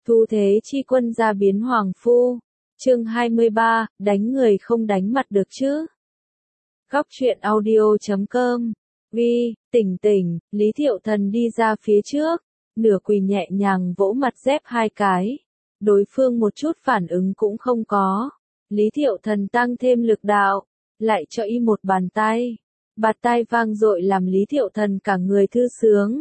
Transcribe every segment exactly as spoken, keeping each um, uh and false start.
Thu thế chi quân gia biến hoàng phu. Chương hai mươi ba, đánh người không đánh mặt được chứ. Góc truyện audio chấm com. Vi, tỉnh tỉnh, Lý Thiệu Thần đi ra phía trước, nửa quỳ nhẹ nhàng vỗ mặt dép hai cái. Đối phương một chút phản ứng cũng không có. Lý Thiệu Thần tăng thêm lực đạo, lại cho y một bàn tay. Bạt tai vang dội làm Lý Thiệu Thần cả người thư sướng.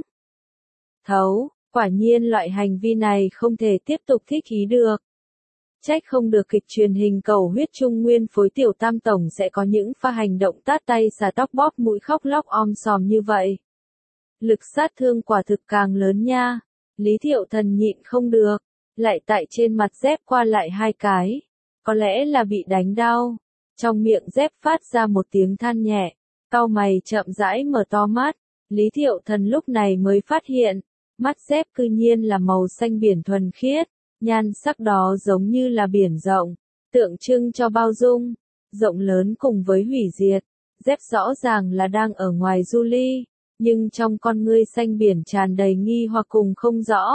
Thấu, quả nhiên loại hành vi này không thể tiếp tục thích ý được. Trách không được kịch truyền hình Cầu Huyết Trung Nguyên phối Tiểu Tam Tổng sẽ có những pha hành động tát tay xà tóc bóp mũi khóc lóc om sòm như vậy. Lực sát thương quả thực càng lớn nha. Lý Thiệu Thần nhịn không được, lại tại trên mặt dép qua lại hai cái. Có lẽ là bị đánh đau. Trong miệng dép phát ra một tiếng than nhẹ, cau mày chậm rãi mở to mắt. Lý Thiệu Thần lúc này mới phát hiện, mắt dép cư nhiên là màu xanh biển thuần khiết. Nhan sắc đó giống như là biển rộng, tượng trưng cho bao dung, rộng lớn cùng với hủy diệt. Dép rõ ràng là đang ở ngoài du ly, nhưng trong con ngươi xanh biển tràn đầy nghi hoặc cùng không rõ.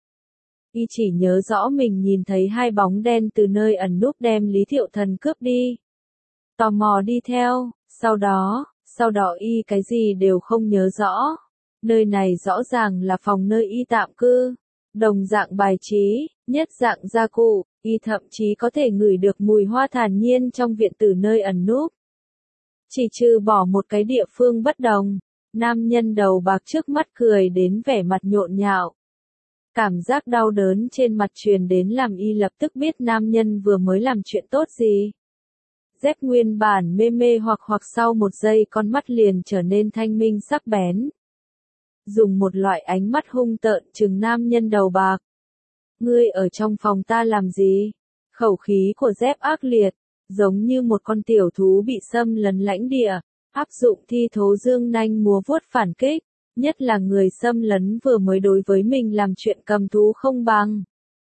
Y chỉ nhớ rõ mình nhìn thấy hai bóng đen từ nơi ẩn núp đem Lý Thiệu Thần cướp đi. Tò mò đi theo, sau đó, sau đó y cái gì đều không nhớ rõ. Nơi này rõ ràng là phòng nơi y tạm cư. Đồng dạng bài trí, nhất dạng gia cụ, y thậm chí có thể ngửi được mùi hoa thản nhiên trong viện tử nơi ẩn núp. Chỉ trừ bỏ một cái địa phương bất đồng, nam nhân đầu bạc trước mắt cười đến vẻ mặt nhộn nhạo. Cảm giác đau đớn trên mặt truyền đến làm y lập tức biết nam nhân vừa mới làm chuyện tốt gì. Dép nguyên bản mê mê hoặc hoặc sau một giây con mắt liền trở nên thanh minh sắc bén. Dùng một loại ánh mắt hung tợn trừng nam nhân đầu bạc. Ngươi ở trong phòng ta làm gì? Khẩu khí của dép ác liệt, giống như một con tiểu thú bị xâm lấn lãnh địa, áp dụng thi thố dương nanh múa vuốt phản kích, nhất là người xâm lấn vừa mới đối với mình làm chuyện cầm thú không bằng.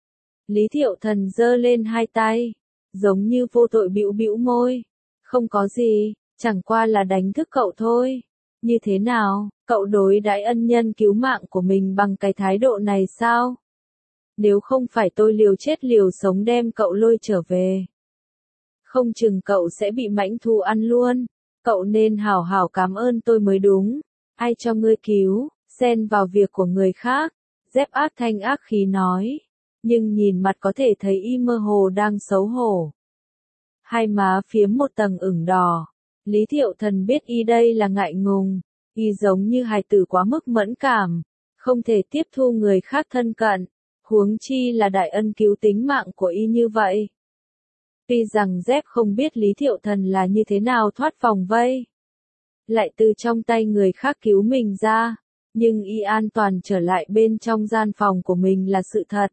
Lý Thiệu Thần giơ lên hai tay, giống như vô tội bĩu bĩu môi. Không có gì, chẳng qua là đánh thức cậu thôi. Như thế nào, cậu đối đãi ân nhân cứu mạng của mình bằng cái thái độ này sao? Nếu không phải tôi liều chết liều sống đem cậu lôi trở về, không chừng cậu sẽ bị mãnh thú ăn luôn. Cậu nên hảo hảo cảm ơn tôi mới đúng. Ai cho ngươi cứu, xen vào việc của người khác. Dép ác thanh ác khí nói. Nhưng nhìn mặt có thể thấy y mơ hồ đang xấu hổ. Hai má phiếm một tầng ửng đỏ. Lý Thiệu Thần biết y đây là ngại ngùng. Y giống như hài tử quá mức mẫn cảm, không thể tiếp thu người khác thân cận, huống chi là đại ân cứu tính mạng của y như vậy. Tuy rằng dép không biết Lý Thiệu Thần là như thế nào thoát vòng vây, lại từ trong tay người khác cứu mình ra, nhưng y an toàn trở lại bên trong gian phòng của mình là sự thật.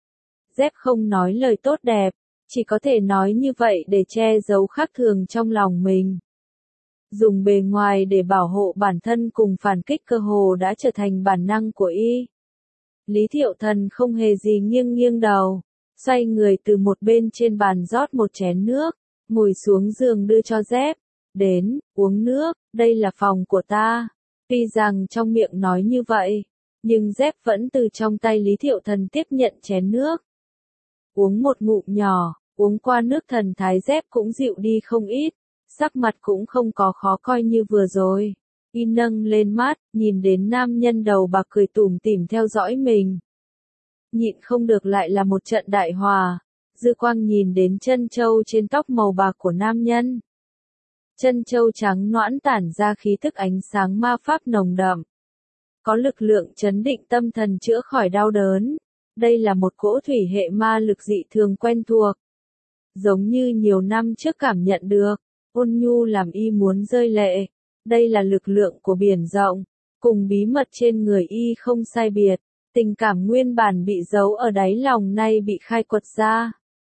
Dép không nói lời tốt đẹp, chỉ có thể nói như vậy để che giấu khác thường trong lòng mình. Dùng bề ngoài để bảo hộ bản thân cùng phản kích cơ hồ đã trở thành bản năng của y. Lý Thiệu Thần không hề gì nghiêng nghiêng đầu, xoay người từ một bên trên bàn rót một chén nước, ngồi xuống giường đưa cho dép. Đến, uống nước, đây là phòng của ta. Tuy rằng trong miệng nói như vậy, nhưng dép vẫn từ trong tay Lý Thiệu Thần tiếp nhận chén nước. Uống một ngụm nhỏ, uống qua nước thần thái dép cũng dịu đi không ít. Sắc mặt cũng không có khó coi như vừa rồi. Y nâng lên mắt, nhìn đến nam nhân đầu bạc cười tủm tỉm theo dõi mình. Nhịn không được lại là một trận đại hòa. Dư quang nhìn đến chân châu trên tóc màu bạc của nam nhân. Chân châu trắng nõn tản ra khí thức ánh sáng ma pháp nồng đậm. Có lực lượng chấn định tâm thần chữa khỏi đau đớn. Đây là một cỗ thủy hệ ma lực dị thường quen thuộc. Giống như nhiều năm trước cảm nhận được. Ôn nhu làm y muốn rơi lệ. Đây là lực lượng của biển rộng, cùng bí mật trên người y không sai biệt. Tình cảm nguyên bản bị giấu ở đáy lòng nay bị khai quật ra.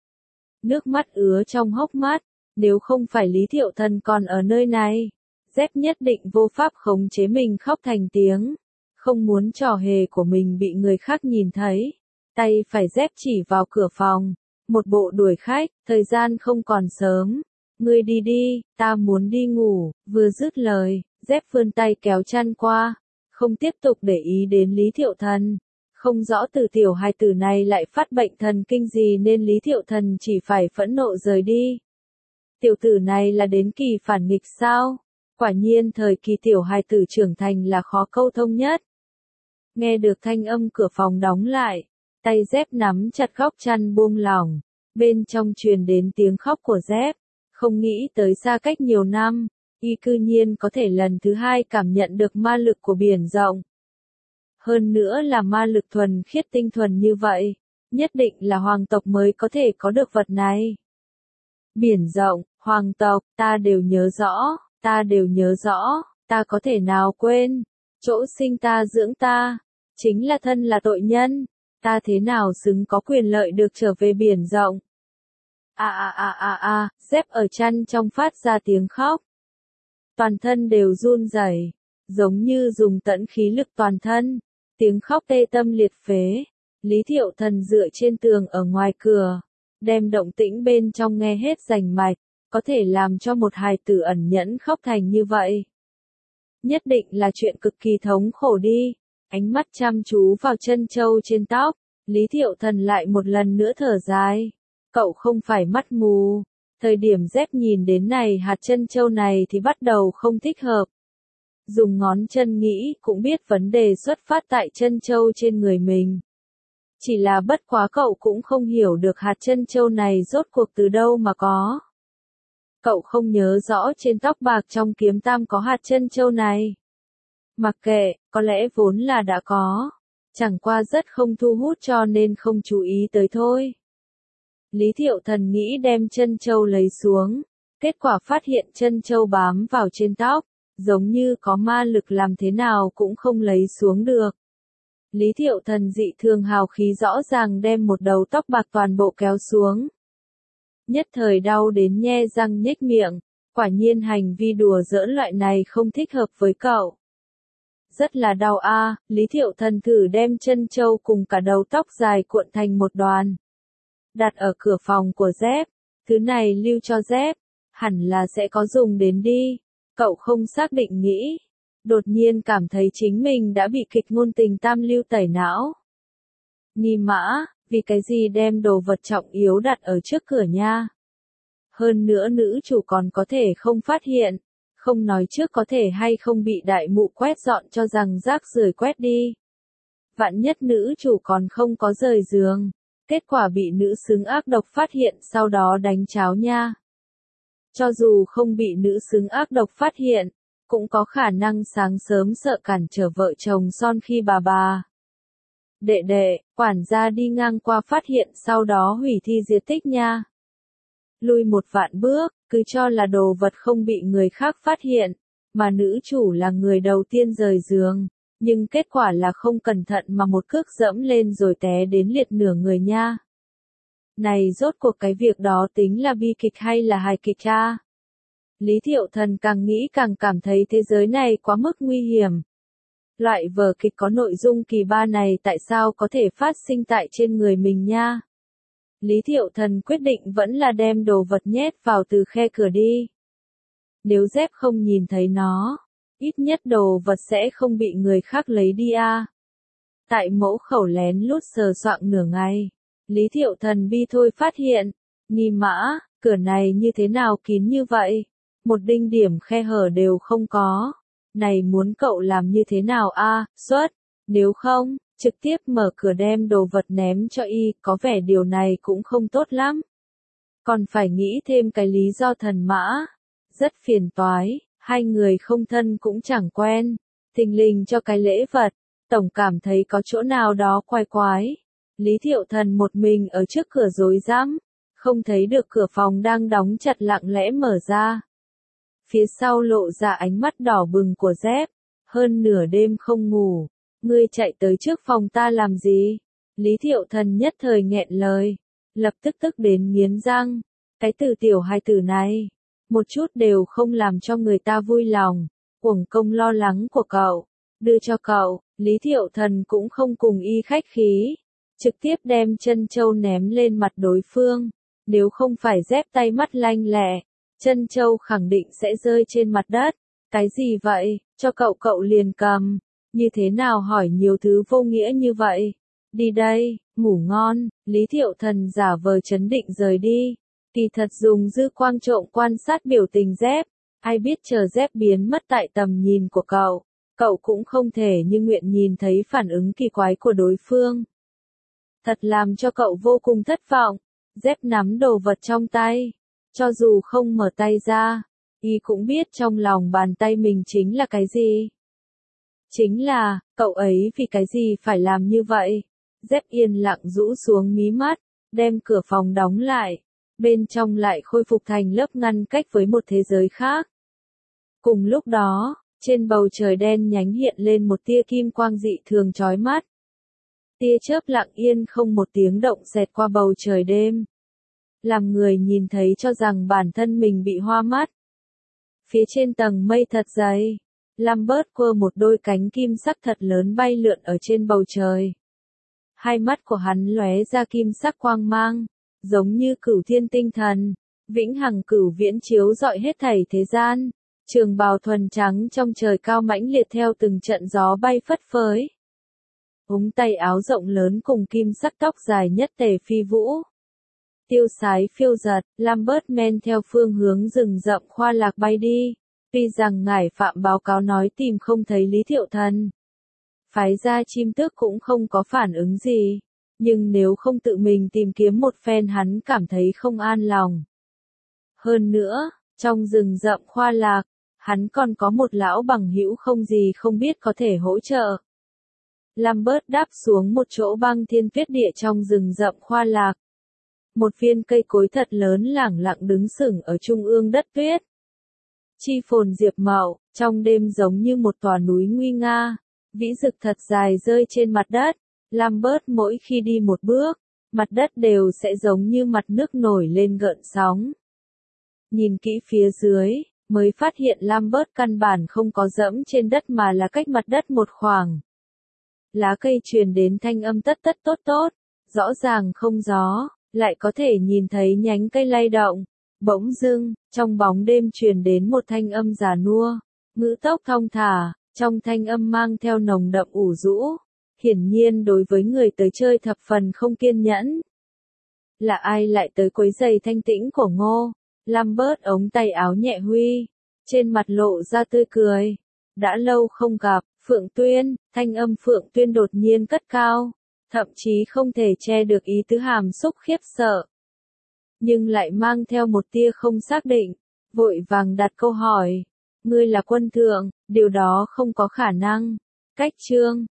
Nước mắt ứa trong hốc mắt, nếu không phải Lý Thiệu Thần còn ở nơi này, dép nhất định vô pháp khống chế mình khóc thành tiếng. Không muốn trò hề của mình bị người khác nhìn thấy. Tay phải dép chỉ vào cửa phòng, một bộ đuổi khách, thời gian không còn sớm. Ngươi đi đi, ta muốn đi ngủ. Vừa dứt lời, dép vươn tay kéo chăn qua, không tiếp tục để ý đến Lý Thiệu Thần. Không rõ từ tiểu hài tử này lại phát bệnh thần kinh gì nên Lý Thiệu Thần chỉ phải phẫn nộ rời đi. Tiểu tử này là đến kỳ phản nghịch sao? Quả nhiên thời kỳ tiểu hài tử trưởng thành là khó câu thông nhất. Nghe được thanh âm cửa phòng đóng lại, tay Dép nắm chặt góc chăn buông lỏng, bên trong truyền đến tiếng khóc của Dép, không nghĩ tới xa cách nhiều năm, y cư nhiên có thể lần thứ hai cảm nhận được ma lực của biển rộng. Hơn nữa là ma lực thuần khiết tinh thuần như vậy, nhất định là hoàng tộc mới có thể có được vật này. Biển rộng, hoàng tộc, ta đều nhớ rõ, ta đều nhớ rõ, ta có thể nào quên, chỗ sinh ta dưỡng ta, chính là thân là tội nhân, ta thế nào xứng có quyền lợi được trở về biển rộng. A a a a a, Dép ở chăn trong phát ra tiếng khóc. Toàn thân đều run rẩy, giống như dùng tận khí lực toàn thân, tiếng khóc tê tâm liệt phế. Lý Thiệu Thần dựa trên tường ở ngoài cửa, đem động tĩnh bên trong nghe hết rành mạch, có thể làm cho một hài tử ẩn nhẫn khóc thành như vậy. Nhất định là chuyện cực kỳ thống khổ đi. Ánh mắt chăm chú vào chân châu trên tóc, Lý Thiệu Thần lại một lần nữa thở dài. Cậu không phải mắt mù. Thời điểm Dép nhìn đến này hạt chân châu này thì bắt đầu không thích hợp. Dùng ngón chân nghĩ cũng biết vấn đề xuất phát tại chân châu trên người mình. Chỉ là bất quá cậu cũng không hiểu được hạt chân châu này rốt cuộc từ đâu mà có. Cậu không nhớ rõ trên tóc bạc trong kiếm tam có hạt chân châu này. Mặc kệ, có lẽ vốn là đã có. Chẳng qua rất không thu hút cho nên không chú ý tới thôi. Lý Thiệu Thần nghĩ đem chân châu lấy xuống. Kết quả phát hiện chân châu bám vào trên tóc, giống như có ma lực làm thế nào cũng không lấy xuống được. Lý Thiệu Thần dị thường hào khí rõ ràng đem một đầu tóc bạc toàn bộ kéo xuống. Nhất thời đau đến nhe răng nhếch miệng, quả nhiên hành vi đùa giỡn loại này không thích hợp với cậu. Rất là đau a, à, Lý Thiệu Thần thử đem chân châu cùng cả đầu tóc dài cuộn thành một đoàn. Đặt ở cửa phòng của Dép, thứ này lưu cho Dép, hẳn là sẽ có dùng đến đi. Cậu không xác định nghĩ, đột nhiên cảm thấy chính mình đã bị kịch ngôn tình tam lưu tẩy não. Ni mã, vì cái gì đem đồ vật trọng yếu đặt ở trước cửa nha. Hơn nữa nữ chủ còn có thể không phát hiện, không nói trước có thể hay không bị đại mụ quét dọn cho rằng rác rưởi quét đi. Vạn nhất nữ chủ còn không có rời giường, kết quả bị nữ xứng ác độc phát hiện sau đó đánh cháo nha. Cho dù không bị nữ xứng ác độc phát hiện, cũng có khả năng sáng sớm sợ cản trở vợ chồng son khi bà bà. Đệ đệ, quản gia đi ngang qua phát hiện sau đó hủy thi diệt tích nha. Lui một vạn bước, cứ cho là đồ vật không bị người khác phát hiện, mà nữ chủ là người đầu tiên rời giường, nhưng kết quả là không cẩn thận mà một cước dẫm lên rồi té đến liệt nửa người nha. Này rốt cuộc cái việc đó tính là bi kịch hay là hài kịch cha? Lý Thiệu Thần càng nghĩ càng cảm thấy thế giới này quá mức nguy hiểm. Loại vở kịch có nội dung kỳ ba này tại sao có thể phát sinh tại trên người mình nha? Lý Thiệu Thần quyết định vẫn là đem đồ vật nhét vào từ khe cửa đi. Nếu Dép không nhìn thấy nó, ít nhất đồ vật sẽ không bị người khác lấy đi a. Tại mẫu khẩu lén lút sờ soạng nửa ngày, Lý Thiệu Thần bi thôi phát hiện, Ni mã, cửa này như thế nào kín như vậy? Một đinh điểm khe hở đều không có. Này muốn cậu làm như thế nào a? À, xuất, nếu không, trực tiếp mở cửa đem đồ vật ném cho y, có vẻ điều này cũng không tốt lắm. Còn phải nghĩ thêm cái lý do thần mã. Rất phiền toái, hai người không thân cũng chẳng quen. Thình lình cho cái lễ vật, tổng cảm thấy có chỗ nào đó quái quái. Lý Thiệu Thần một mình ở trước cửa rối rắm, không thấy được cửa phòng đang đóng chặt lặng lẽ mở ra. Phía sau lộ ra ánh mắt đỏ bừng của Dép, hơn nửa đêm không ngủ, ngươi chạy tới trước phòng ta làm gì? Lý Thiệu Thần nhất thời nghẹn lời, lập tức tức đến nghiến răng, cái từ tiểu hài tử này, một chút đều không làm cho người ta vui lòng, uổng công lo lắng của cậu, đưa cho cậu, Lý Thiệu Thần cũng không cùng y khách khí, trực tiếp đem chân châu ném lên mặt đối phương, nếu không phải Dép tay mắt lanh lẹ. Chân châu khẳng định sẽ rơi trên mặt đất. Cái gì vậy, cho cậu cậu liền cầm. Như thế nào hỏi nhiều thứ vô nghĩa như vậy. Đi đây, ngủ ngon, Lý Thiệu Thần giả vờ trấn định rời đi. Kỳ thật dùng dư quang trộm quan sát biểu tình dép, ai biết chờ dép biến mất tại tầm nhìn của cậu, cậu cũng không thể như nguyện nhìn thấy phản ứng kỳ quái của đối phương. Thật làm cho cậu vô cùng thất vọng, dép nắm đồ vật trong tay, cho dù không mở tay ra, y cũng biết trong lòng bàn tay mình chính là cái gì. Chính là, cậu ấy vì cái gì phải làm như vậy? Dép yên lặng rũ xuống mí mắt, đem cửa phòng đóng lại, bên trong lại khôi phục thành lớp ngăn cách với một thế giới khác. Cùng lúc đó, trên bầu trời đen nhánh hiện lên một tia kim quang dị thường chói mắt. Tia chớp lặng yên không một tiếng động xẹt qua bầu trời đêm, làm người nhìn thấy cho rằng bản thân mình bị hoa mắt. Phía trên tầng mây thật dày, Lambert quơ một đôi cánh kim sắc thật lớn bay lượn ở trên bầu trời. Hai mắt của hắn lóe ra kim sắc quang mang, giống như cửu thiên tinh thần, vĩnh hằng cửu viễn chiếu rọi hết thảy thế gian. Trường bào thuần trắng trong trời cao mãnh liệt theo từng trận gió bay phất phới. Ống tay áo rộng lớn cùng kim sắc tóc dài nhất tề phi vũ. Tiêu sái phiêu giật, Lambert men theo phương hướng rừng rậm khoa lạc bay đi. Tuy rằng ngải phạm báo cáo nói tìm không thấy Lý Thiệu Thần, phái ra chim tước cũng không có phản ứng gì, nhưng nếu không tự mình tìm kiếm một phen hắn cảm thấy không an lòng. Hơn nữa, trong rừng rậm khoa lạc, hắn còn có một lão bằng hữu không gì không biết có thể hỗ trợ. Lambert đáp xuống một chỗ băng thiên tuyết địa trong rừng rậm khoa lạc. Một viên cây cối thật lớn lẳng lặng đứng sừng ở trung ương đất tuyết. Chi phồn diệp mạo, trong đêm giống như một tòa núi nguy nga, vĩ rực thật dài rơi trên mặt đất. Lambert mỗi khi đi một bước, mặt đất đều sẽ giống như mặt nước nổi lên gợn sóng. Nhìn kỹ phía dưới, mới phát hiện Lambert căn bản không có dẫm trên đất mà là cách mặt đất một khoảng. Lá cây truyền đến thanh âm tất tất tốt tốt, rõ ràng không gió, lại có thể nhìn thấy nhánh cây lay động. Bỗng dưng, trong bóng đêm truyền đến một thanh âm già nua, ngữ tốc thong thả, trong thanh âm mang theo nồng đậm ủ rũ, hiển nhiên đối với người tới chơi thập phần không kiên nhẫn. Là ai lại tới quấy rầy thanh tĩnh của Ngô? Lambert ống tay áo nhẹ huy, trên mặt lộ ra tươi cười. Đã lâu không gặp, Phượng Tuyên, thanh âm Phượng Tuyên đột nhiên cất cao, thậm chí không thể che được ý tứ hàm xúc khiếp sợ. Nhưng lại mang theo một tia không xác định, vội vàng đặt câu hỏi. Ngươi là quân thượng, điều đó không có khả năng. Cách chương,